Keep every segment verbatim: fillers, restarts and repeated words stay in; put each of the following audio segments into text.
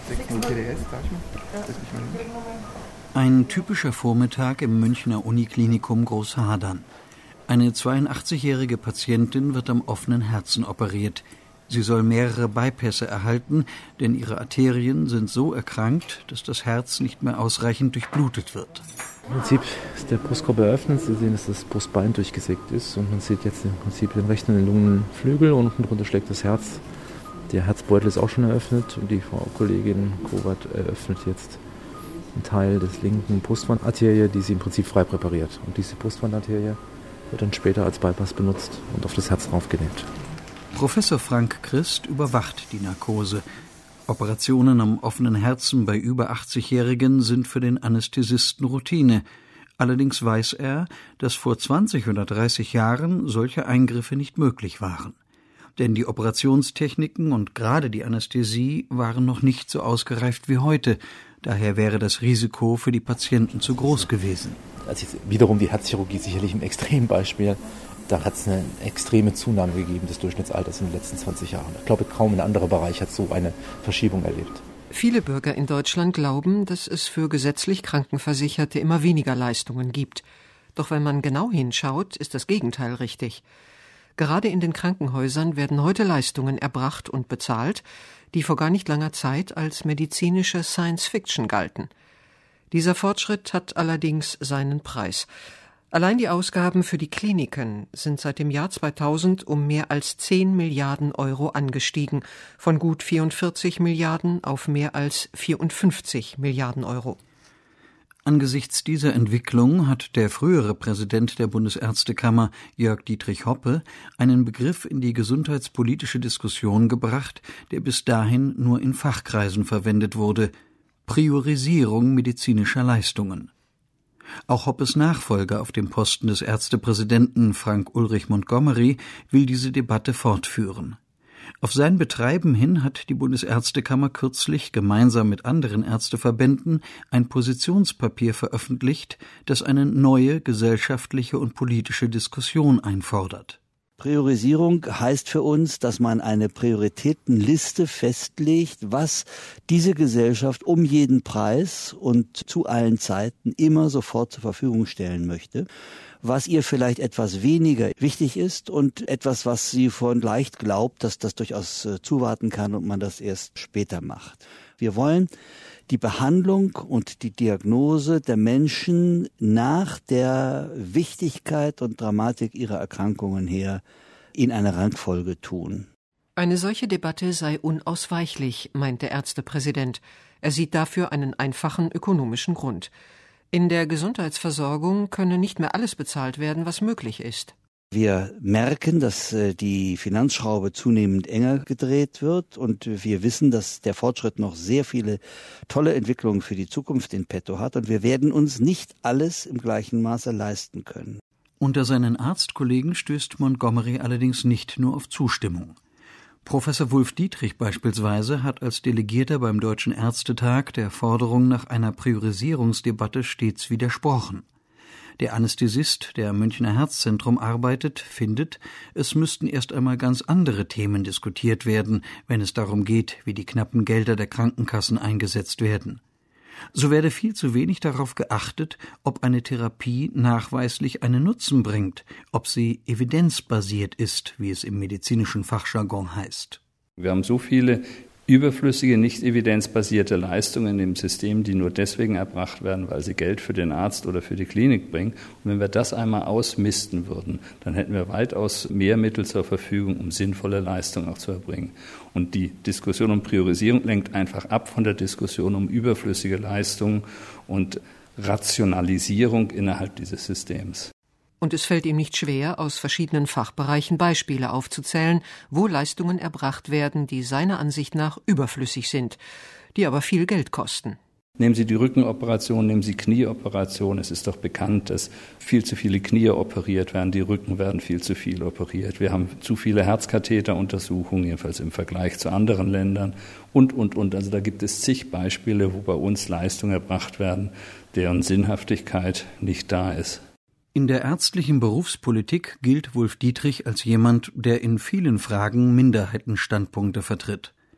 Ein typischer Vormittag im Münchner Uniklinikum Großhadern. Eine zweiundachtzig-jährige Patientin wird am offenen Herzen operiert. Sie soll mehrere Bypässe erhalten, denn ihre Arterien sind so erkrankt, dass das Herz nicht mehr ausreichend durchblutet wird. Im Prinzip ist der Brustkorb eröffnet. Sie sehen, dass das Brustbein durchgesägt ist. Und man sieht jetzt im Prinzip den rechten und den Lungenflügel und unten drunter schlägt das Herz. Der Herzbeutel ist auch schon eröffnet und die Frau Kollegin Kowat eröffnet jetzt einen Teil des linken Brustwandarterie, die sie im Prinzip frei präpariert. Und diese Brustwandarterie wird dann später als Bypass benutzt und auf das Herz draufgenäht. Professor Frank Christ überwacht die Narkose. Operationen am offenen Herzen bei über achtzigjährigen sind für den Anästhesisten Routine. Allerdings weiß er, dass vor zwanzig oder dreißig Jahren solche Eingriffe nicht möglich waren. Denn die Operationstechniken und gerade die Anästhesie waren noch nicht so ausgereift wie heute. Daher wäre das Risiko für die Patienten zu groß gewesen. Also jetzt wiederum die Herzchirurgie sicherlich ein Extrembeispiel. Da hat es eine extreme Zunahme gegeben des Durchschnittsalters in den letzten zwanzig Jahren. Ich glaube, kaum ein anderer Bereich hat so eine Verschiebung erlebt. Viele Bürger in Deutschland glauben, dass es für gesetzlich Krankenversicherte immer weniger Leistungen gibt. Doch wenn man genau hinschaut, ist das Gegenteil richtig. Gerade in den Krankenhäusern werden heute Leistungen erbracht und bezahlt, die vor gar nicht langer Zeit als medizinische Science-Fiction galten. Dieser Fortschritt hat allerdings seinen Preis. Allein die Ausgaben für die Kliniken sind seit dem Jahr zweitausend um mehr als zehn Milliarden Euro angestiegen, von gut vierundvierzig Milliarden auf mehr als vierundfünfzig Milliarden Euro. Angesichts dieser Entwicklung hat der frühere Präsident der Bundesärztekammer, Jörg Dietrich Hoppe, einen Begriff in die gesundheitspolitische Diskussion gebracht, der bis dahin nur in Fachkreisen verwendet wurde: Priorisierung medizinischer Leistungen. Auch Hoppes Nachfolger auf dem Posten des Ärztepräsidenten, Frank Ulrich Montgomery, will diese Debatte fortführen. Auf sein Betreiben hin hat die Bundesärztekammer kürzlich gemeinsam mit anderen Ärzteverbänden ein Positionspapier veröffentlicht, das eine neue gesellschaftliche und politische Diskussion einfordert. Priorisierung heißt für uns, dass man eine Prioritätenliste festlegt, was diese Gesellschaft um jeden Preis und zu allen Zeiten immer sofort zur Verfügung stellen möchte, was ihr vielleicht etwas weniger wichtig ist und etwas, was sie von leicht glaubt, dass das durchaus äh, zuwarten kann und man das erst später macht. Wir wollen die Behandlung und die Diagnose der Menschen nach der Wichtigkeit und Dramatik ihrer Erkrankungen her in einer Rangfolge tun. Eine solche Debatte sei unausweichlich, meint der Ärztepräsident. Er sieht dafür einen einfachen ökonomischen Grund. In der Gesundheitsversorgung könne nicht mehr alles bezahlt werden, was möglich ist. Wir merken, dass die Finanzschraube zunehmend enger gedreht wird und wir wissen, dass der Fortschritt noch sehr viele tolle Entwicklungen für die Zukunft in petto hat und wir werden uns nicht alles im gleichen Maße leisten können. Unter seinen Arztkollegen stößt Montgomery allerdings nicht nur auf Zustimmung. Professor Wulf Dietrich beispielsweise hat als Delegierter beim Deutschen Ärztetag der Forderung nach einer Priorisierungsdebatte stets widersprochen. Der Anästhesist, der am Münchner Herzzentrum arbeitet, findet, es müssten erst einmal ganz andere Themen diskutiert werden, wenn es darum geht, wie die knappen Gelder der Krankenkassen eingesetzt werden. So werde viel zu wenig darauf geachtet, ob eine Therapie nachweislich einen Nutzen bringt, ob sie evidenzbasiert ist, wie es im medizinischen Fachjargon heißt. Wir haben so viele überflüssige, nicht evidenzbasierte Leistungen im System, die nur deswegen erbracht werden, weil sie Geld für den Arzt oder für die Klinik bringen. Und wenn wir das einmal ausmisten würden, dann hätten wir weitaus mehr Mittel zur Verfügung, um sinnvolle Leistungen auch zu erbringen. Und die Diskussion um Priorisierung lenkt einfach ab von der Diskussion um überflüssige Leistungen und Rationalisierung innerhalb dieses Systems. Und es fällt ihm nicht schwer, aus verschiedenen Fachbereichen Beispiele aufzuzählen, wo Leistungen erbracht werden, die seiner Ansicht nach überflüssig sind, die aber viel Geld kosten. Nehmen Sie die Rückenoperation, nehmen Sie Knieoperation. Es ist doch bekannt, dass viel zu viele Knie operiert werden, die Rücken werden viel zu viel operiert. Wir haben zu viele Herzkatheteruntersuchungen, jedenfalls im Vergleich zu anderen Ländern und, und, und. Also da gibt es zig Beispiele, wo bei uns Leistungen erbracht werden, deren Sinnhaftigkeit nicht da ist. In der ärztlichen Berufspolitik gilt Wulf Dietrich als jemand, der in vielen Fragen Minderheitenstandpunkte vertritt.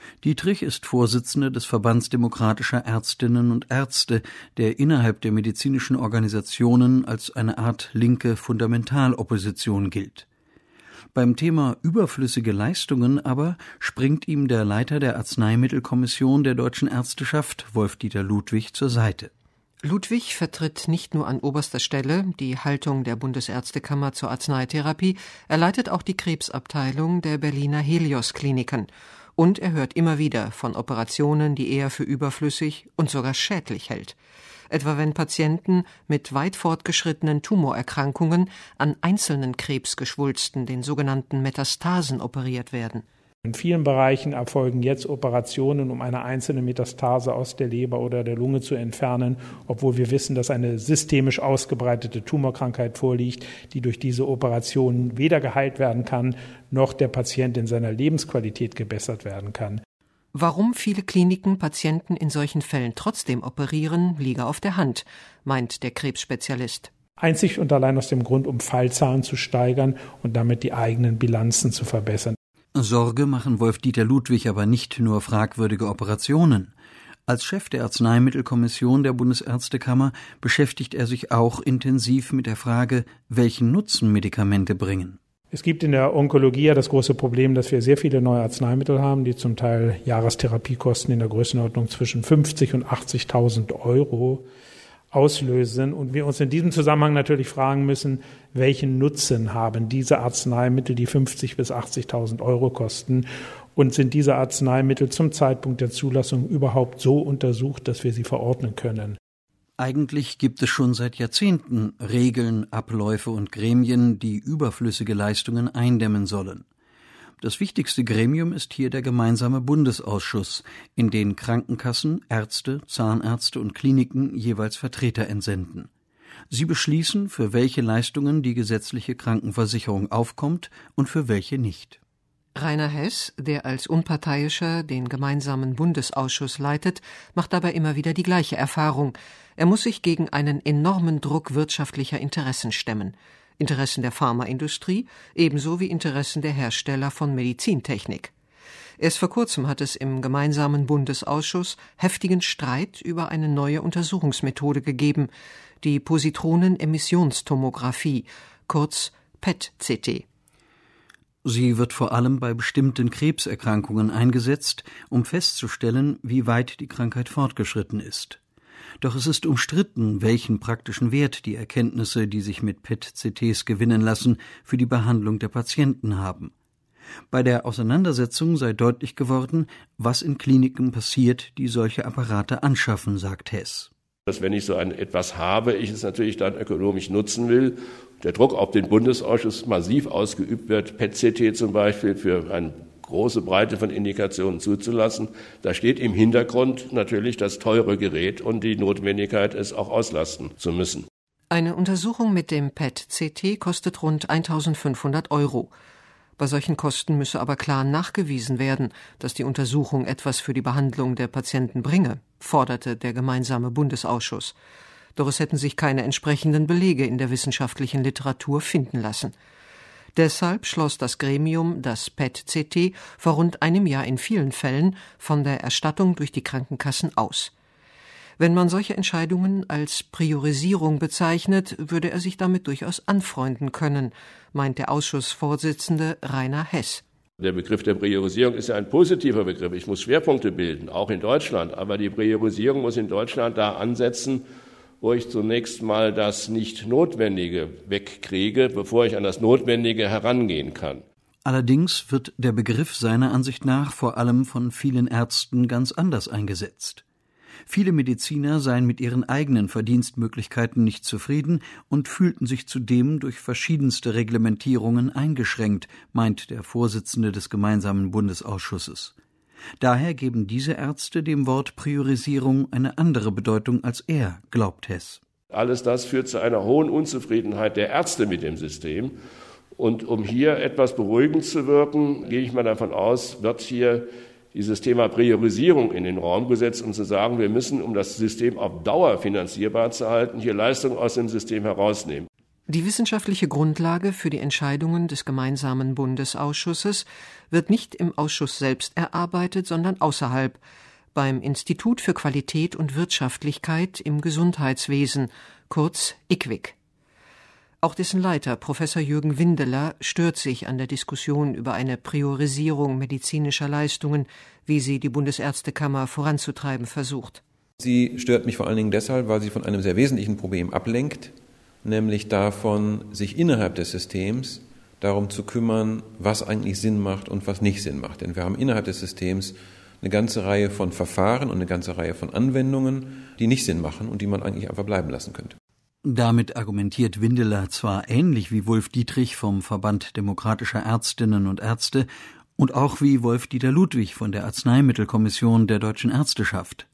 Dietrich ist Vorsitzender des Verbands demokratischer Ärztinnen und Ärzte, der innerhalb der medizinischen Organisationen als eine Art linke Fundamentalopposition gilt. Beim Thema überflüssige Leistungen aber springt ihm der Leiter der Arzneimittelkommission der Deutschen Ärzteschaft, Wolf-Dieter Ludwig, zur Seite. Ludwig vertritt nicht nur an oberster Stelle die Haltung der Bundesärztekammer zur Arzneitherapie, er leitet auch die Krebsabteilung der Berliner Helios-Kliniken. Und er hört immer wieder von Operationen, die er für überflüssig und sogar schädlich hält. Etwa wenn Patienten mit weit fortgeschrittenen Tumorerkrankungen an einzelnen Krebsgeschwulsten, den sogenannten Metastasen, operiert werden. In vielen Bereichen erfolgen jetzt Operationen, um eine einzelne Metastase aus der Leber oder der Lunge zu entfernen, obwohl wir wissen, dass eine systemisch ausgebreitete Tumorkrankheit vorliegt, die durch diese Operationen weder geheilt werden kann, noch der Patient in seiner Lebensqualität gebessert werden kann. Warum viele Kliniken Patienten in solchen Fällen trotzdem operieren, liege auf der Hand, meint der Krebsspezialist. Einzig und allein aus dem Grund, um Fallzahlen zu steigern und damit die eigenen Bilanzen zu verbessern. Sorge machen Wolf-Dieter Ludwig aber nicht nur fragwürdige Operationen. Als Chef der Arzneimittelkommission der Bundesärztekammer beschäftigt er sich auch intensiv mit der Frage, welchen Nutzen Medikamente bringen. Es gibt in der Onkologie ja das große Problem, dass wir sehr viele neue Arzneimittel haben, die zum Teil Jahrestherapiekosten in der Größenordnung zwischen fünfzig und achtzigtausend Euro auslösen und wir uns in diesem Zusammenhang natürlich fragen müssen, welchen Nutzen haben diese Arzneimittel, die fünfzig bis achtzigtausend Euro kosten, und sind diese Arzneimittel zum Zeitpunkt der Zulassung überhaupt so untersucht, dass wir sie verordnen können? Eigentlich gibt es schon seit Jahrzehnten Regeln, Abläufe und Gremien, die überflüssige Leistungen eindämmen sollen. Das wichtigste Gremium ist hier der gemeinsame Bundesausschuss, in den Krankenkassen, Ärzte, Zahnärzte und Kliniken jeweils Vertreter entsenden. Sie beschließen, für welche Leistungen die gesetzliche Krankenversicherung aufkommt und für welche nicht. Rainer Hess, der als Unparteiischer den gemeinsamen Bundesausschuss leitet, macht dabei immer wieder die gleiche Erfahrung. Er muss sich gegen einen enormen Druck wirtschaftlicher Interessen stemmen. Interessen der Pharmaindustrie, ebenso wie Interessen der Hersteller von Medizintechnik. Erst vor kurzem hat es im gemeinsamen Bundesausschuss heftigen Streit über eine neue Untersuchungsmethode gegeben, die Positronenemissionstomographie, kurz P E T C T. Sie wird vor allem bei bestimmten Krebserkrankungen eingesetzt, um festzustellen, wie weit die Krankheit fortgeschritten ist. Doch es ist umstritten, welchen praktischen Wert die Erkenntnisse, die sich mit P E T C Ts gewinnen lassen, für die Behandlung der Patienten haben. Bei der Auseinandersetzung sei deutlich geworden, was in Kliniken passiert, die solche Apparate anschaffen, sagt Hess. Dass wenn ich so ein etwas habe, ich es natürlich dann ökonomisch nutzen will, der Druck auf den Bundesausschuss massiv ausgeübt wird, P E T C T zum Beispiel für eine große Breite von Indikationen zuzulassen. Da steht im Hintergrund natürlich das teure Gerät und die Notwendigkeit, es auch auslasten zu müssen. Eine Untersuchung mit dem P E T C T kostet rund eintausendfünfhundert Euro. Bei solchen Kosten müsse aber klar nachgewiesen werden, dass die Untersuchung etwas für die Behandlung der Patienten bringe, forderte der gemeinsame Bundesausschuss. Doch es hätten sich keine entsprechenden Belege in der wissenschaftlichen Literatur finden lassen. Deshalb schloss das Gremium das P E T C T vor rund einem Jahr in vielen Fällen von der Erstattung durch die Krankenkassen aus. Wenn man solche Entscheidungen als Priorisierung bezeichnet, würde er sich damit durchaus anfreunden können, meint der Ausschussvorsitzende Rainer Hess. Der Begriff der Priorisierung ist ja ein positiver Begriff. Ich muss Schwerpunkte bilden, auch in Deutschland. Aber die Priorisierung muss in Deutschland da ansetzen, wo ich zunächst mal das Nicht-Notwendige wegkriege, bevor ich an das Notwendige herangehen kann. Allerdings wird der Begriff seiner Ansicht nach vor allem von vielen Ärzten ganz anders eingesetzt. Viele Mediziner seien mit ihren eigenen Verdienstmöglichkeiten nicht zufrieden und fühlten sich zudem durch verschiedenste Reglementierungen eingeschränkt, meint der Vorsitzende des gemeinsamen Bundesausschusses. Daher geben diese Ärzte dem Wort Priorisierung eine andere Bedeutung als er, glaubt Hess. Alles das führt zu einer hohen Unzufriedenheit der Ärzte mit dem System. Und um hier etwas beruhigend zu wirken, gehe ich mal davon aus, wird hier dieses Thema Priorisierung in den Raum gesetzt, um zu sagen, wir müssen, um das System auf Dauer finanzierbar zu halten, hier Leistungen aus dem System herausnehmen. Die wissenschaftliche Grundlage für die Entscheidungen des gemeinsamen Bundesausschusses wird nicht im Ausschuss selbst erarbeitet, sondern außerhalb, beim Institut für Qualität und Wirtschaftlichkeit im Gesundheitswesen, kurz I Q W I C. Auch dessen Leiter, Professor Jürgen Windeler, stört sich an der Diskussion über eine Priorisierung medizinischer Leistungen, wie sie die Bundesärztekammer voranzutreiben versucht. Sie stört mich vor allen Dingen deshalb, weil sie von einem sehr wesentlichen Problem ablenkt, nämlich davon, sich innerhalb des Systems darum zu kümmern, was eigentlich Sinn macht und was nicht Sinn macht. Denn wir haben innerhalb des Systems eine ganze Reihe von Verfahren und eine ganze Reihe von Anwendungen, die nicht Sinn machen und die man eigentlich einfach bleiben lassen könnte. Damit argumentiert Windeler zwar ähnlich wie Wolf Dietrich vom Verband Demokratischer Ärztinnen und Ärzte und auch wie Wolf-Dieter Ludwig von der Arzneimittelkommission der Deutschen Ärzteschaft.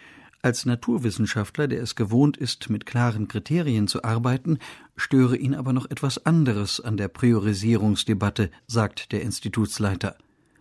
Als Naturwissenschaftler, der es gewohnt ist, mit klaren Kriterien zu arbeiten, störe ihn aber noch etwas anderes an der Priorisierungsdebatte, sagt der Institutsleiter.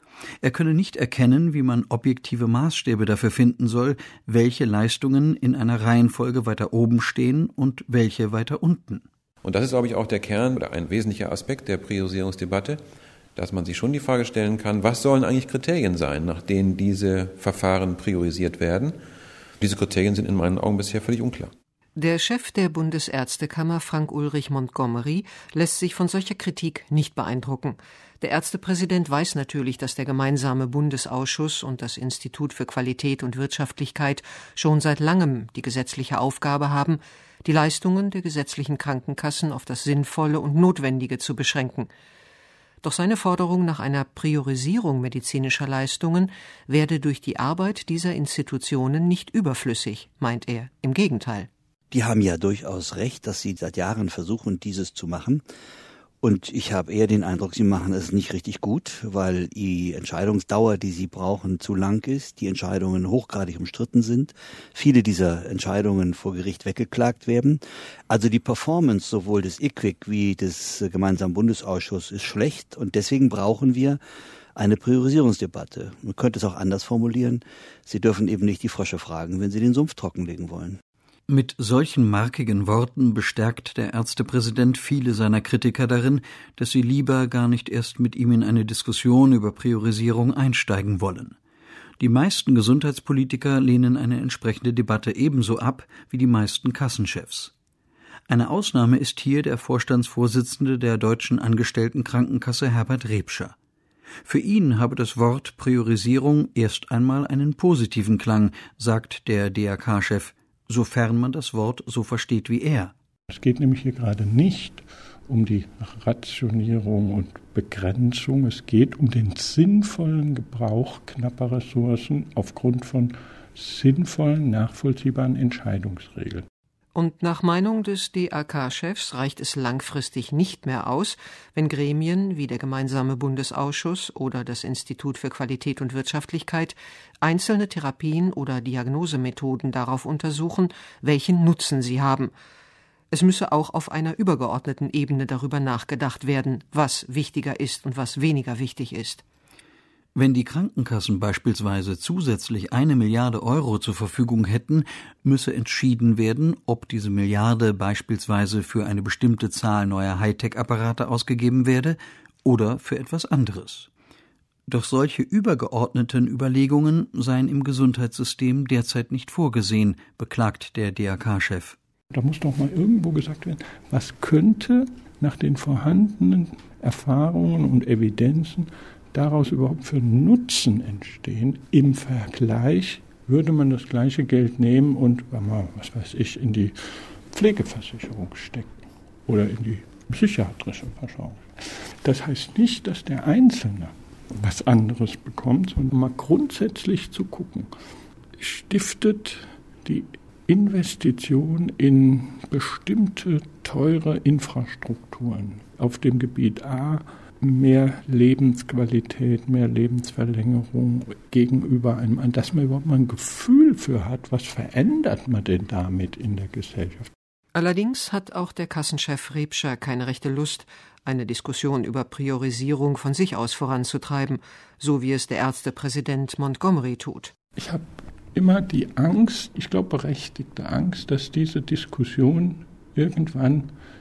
Er könne nicht erkennen, wie man objektive Maßstäbe dafür finden soll, welche Leistungen in einer Reihenfolge weiter oben stehen und welche weiter unten. Und das ist, glaube ich, auch der Kern oder ein wesentlicher Aspekt der Priorisierungsdebatte, dass man sich schon die Frage stellen kann, was sollen eigentlich Kriterien sein, nach denen diese Verfahren priorisiert werden. Diese Kriterien sind in meinen Augen bisher völlig unklar. Der Chef der Bundesärztekammer, Frank-Ulrich Montgomery, lässt sich von solcher Kritik nicht beeindrucken. Der Ärztepräsident weiß natürlich, dass der gemeinsame Bundesausschuss und das Institut für Qualität und Wirtschaftlichkeit schon seit langem die gesetzliche Aufgabe haben, die Leistungen der gesetzlichen Krankenkassen auf das Sinnvolle und Notwendige zu beschränken. Doch seine Forderung nach einer Priorisierung medizinischer Leistungen werde durch die Arbeit dieser Institutionen nicht überflüssig, meint er. Im Gegenteil. Die haben ja durchaus recht, dass sie seit Jahren versuchen, dieses zu machen. Und ich habe eher den Eindruck, sie machen es nicht richtig gut, weil die Entscheidungsdauer, die sie brauchen, zu lang ist, die Entscheidungen hochgradig umstritten sind, viele dieser Entscheidungen vor Gericht weggeklagt werden. Also die Performance sowohl des I Q W I C wie des gemeinsamen Bundesausschusses ist schlecht und deswegen brauchen wir eine Priorisierungsdebatte. Man könnte es auch anders formulieren. Sie dürfen eben nicht die Frösche fragen, wenn sie den Sumpf trockenlegen wollen. Mit solchen markigen Worten bestärkt der Ärztepräsident viele seiner Kritiker darin, dass sie lieber gar nicht erst mit ihm in eine Diskussion über Priorisierung einsteigen wollen. Die meisten Gesundheitspolitiker lehnen eine entsprechende Debatte ebenso ab wie die meisten Kassenchefs. Eine Ausnahme ist hier der Vorstandsvorsitzende der Deutschen Angestelltenkrankenkasse Herbert Rebscher. Für ihn habe das Wort Priorisierung erst einmal einen positiven Klang, sagt der D R K-Chef, sofern man das Wort so versteht wie er. Es geht nämlich hier gerade nicht um die Rationierung und Begrenzung. Es geht um den sinnvollen Gebrauch knapper Ressourcen aufgrund von sinnvollen, nachvollziehbaren Entscheidungsregeln. Und nach Meinung des D A K-Chefs reicht es langfristig nicht mehr aus, wenn Gremien wie der gemeinsame Bundesausschuss oder das Institut für Qualität und Wirtschaftlichkeit einzelne Therapien oder Diagnosemethoden darauf untersuchen, welchen Nutzen sie haben. Es müsse auch auf einer übergeordneten Ebene darüber nachgedacht werden, was wichtiger ist und was weniger wichtig ist. Wenn die Krankenkassen beispielsweise zusätzlich eine Milliarde Euro zur Verfügung hätten, müsse entschieden werden, ob diese Milliarde beispielsweise für eine bestimmte Zahl neuer Hightech-Apparate ausgegeben werde oder für etwas anderes. Doch solche übergeordneten Überlegungen seien im Gesundheitssystem derzeit nicht vorgesehen, beklagt der D R K-Chef. Da muss doch mal irgendwo gesagt werden, was könnte nach den vorhandenen Erfahrungen und Evidenzen daraus überhaupt für Nutzen entstehen. Im Vergleich würde man das gleiche Geld nehmen und, was weiß ich, in die Pflegeversicherung stecken oder in die psychiatrische Versorgung. Das heißt nicht, dass der Einzelne was anderes bekommt, sondern mal grundsätzlich zu gucken, stiftet die Investition in bestimmte teure Infrastrukturen auf dem Gebiet A mehr Lebensqualität, mehr Lebensverlängerung gegenüber einem an, dass man überhaupt mal ein Gefühl für hat, was verändert man denn damit in der Gesellschaft. Allerdings hat auch der Kassenchef Rebscher keine rechte Lust, eine Diskussion über Priorisierung von sich aus voranzutreiben, so wie es der Ärztepräsident Montgomery tut. Ich habe immer die Angst, ich glaube berechtigte Angst, dass diese Diskussion irgendwann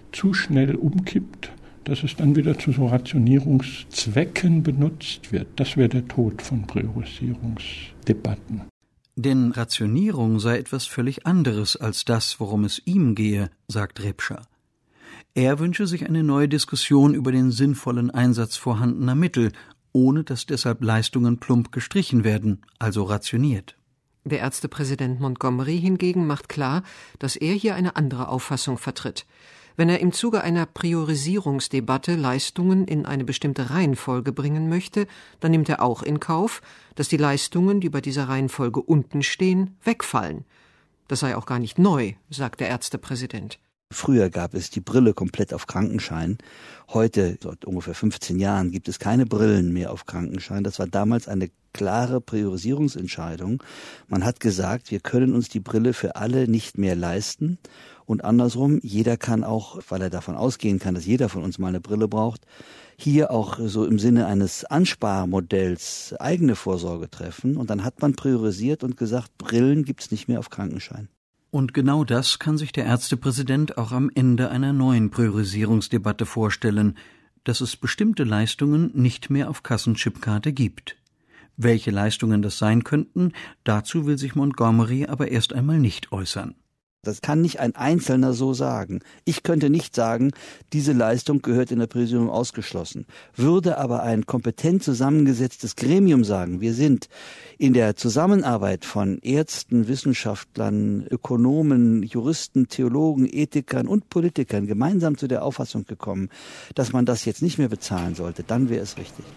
zu schnell umkippt, dass es dann wieder zu so Rationierungszwecken benutzt wird. Das wäre der Tod von Priorisierungsdebatten. Denn Rationierung sei etwas völlig anderes als das, worum es ihm gehe, sagt Repscher. Er wünsche sich eine neue Diskussion über den sinnvollen Einsatz vorhandener Mittel, ohne dass deshalb Leistungen plump gestrichen werden, also rationiert. Der Ärztepräsident Montgomery hingegen macht klar, dass er hier eine andere Auffassung vertritt. Wenn er im Zuge einer Priorisierungsdebatte Leistungen in eine bestimmte Reihenfolge bringen möchte, dann nimmt er auch in Kauf, dass die Leistungen, die bei dieser Reihenfolge unten stehen, wegfallen. Das sei auch gar nicht neu, sagt der Ärztepräsident. Früher gab es die Brille komplett auf Krankenschein. Heute, seit ungefähr fünfzehn Jahren, gibt es keine Brillen mehr auf Krankenschein. Das war damals eine klare Priorisierungsentscheidung. Man hat gesagt, wir können uns die Brille für alle nicht mehr leisten. Und andersrum, jeder kann auch, weil er davon ausgehen kann, dass jeder von uns mal eine Brille braucht, hier auch so im Sinne eines Ansparmodells eigene Vorsorge treffen. Und dann hat man priorisiert und gesagt, Brillen gibt's nicht mehr auf Krankenschein. Und genau das kann sich der Ärztepräsident auch am Ende einer neuen Priorisierungsdebatte vorstellen, dass es bestimmte Leistungen nicht mehr auf Kassenchipkarte gibt. Welche Leistungen das sein könnten, dazu will sich Montgomery aber erst einmal nicht äußern. Das kann nicht ein Einzelner so sagen. Ich könnte nicht sagen, diese Leistung gehört in der Priorisierung ausgeschlossen. Würde aber ein kompetent zusammengesetztes Gremium sagen, wir sind in der Zusammenarbeit von Ärzten, Wissenschaftlern, Ökonomen, Juristen, Theologen, Ethikern und Politikern gemeinsam zu der Auffassung gekommen, dass man das jetzt nicht mehr bezahlen sollte, dann wäre es richtig.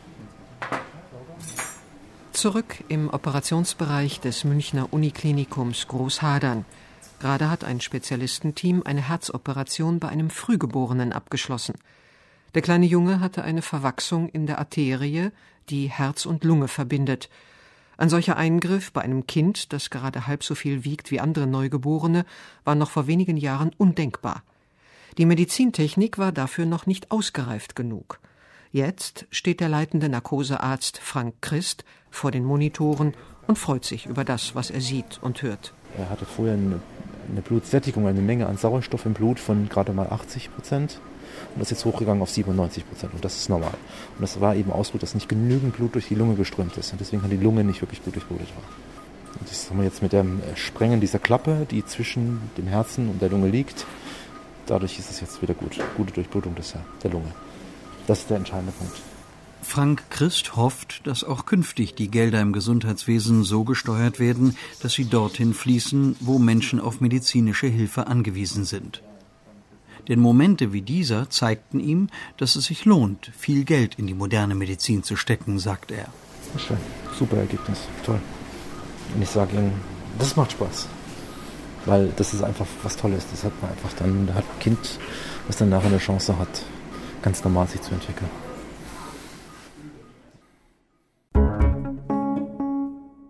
Zurück im Operationsbereich des Münchner Uniklinikums Großhadern. Gerade hat ein Spezialistenteam eine Herzoperation bei einem Frühgeborenen abgeschlossen. Der kleine Junge hatte eine Verwachsung in der Arterie, die Herz und Lunge verbindet. Ein solcher Eingriff bei einem Kind, das gerade halb so viel wiegt wie andere Neugeborene, war noch vor wenigen Jahren undenkbar. Die Medizintechnik war dafür noch nicht ausgereift genug. Jetzt steht der leitende Narkosearzt Frank Christ vor den Monitoren und freut sich über das, was er sieht und hört. Er hatte vorher eine, eine Blutsättigung, eine Menge an Sauerstoff im Blut von gerade mal achtzig Prozent. Und das ist jetzt hochgegangen auf siebenundneunzig Prozent. Und das ist normal. Und das war eben Ausdruck, dass nicht genügend Blut durch die Lunge geströmt ist. Und deswegen hat die Lunge nicht wirklich gut durchblutet war. Und das haben wir jetzt mit dem Sprengen dieser Klappe, die zwischen dem Herzen und der Lunge liegt. Dadurch ist es jetzt wieder gut. Gute Durchblutung des, der Lunge. Das ist der entscheidende Punkt. Frank Christ hofft, dass auch künftig die Gelder im Gesundheitswesen so gesteuert werden, dass sie dorthin fließen, wo Menschen auf medizinische Hilfe angewiesen sind. Denn Momente wie dieser zeigten ihm, dass es sich lohnt, viel Geld in die moderne Medizin zu stecken, sagt er. Schön. Super Ergebnis. Toll. Und ich sage Ihnen, das macht Spaß. Weil das ist einfach was Tolles. Das hat man einfach dann, da hat ein Kind, was dann nachher eine Chance hat, ganz normal sich zu entwickeln.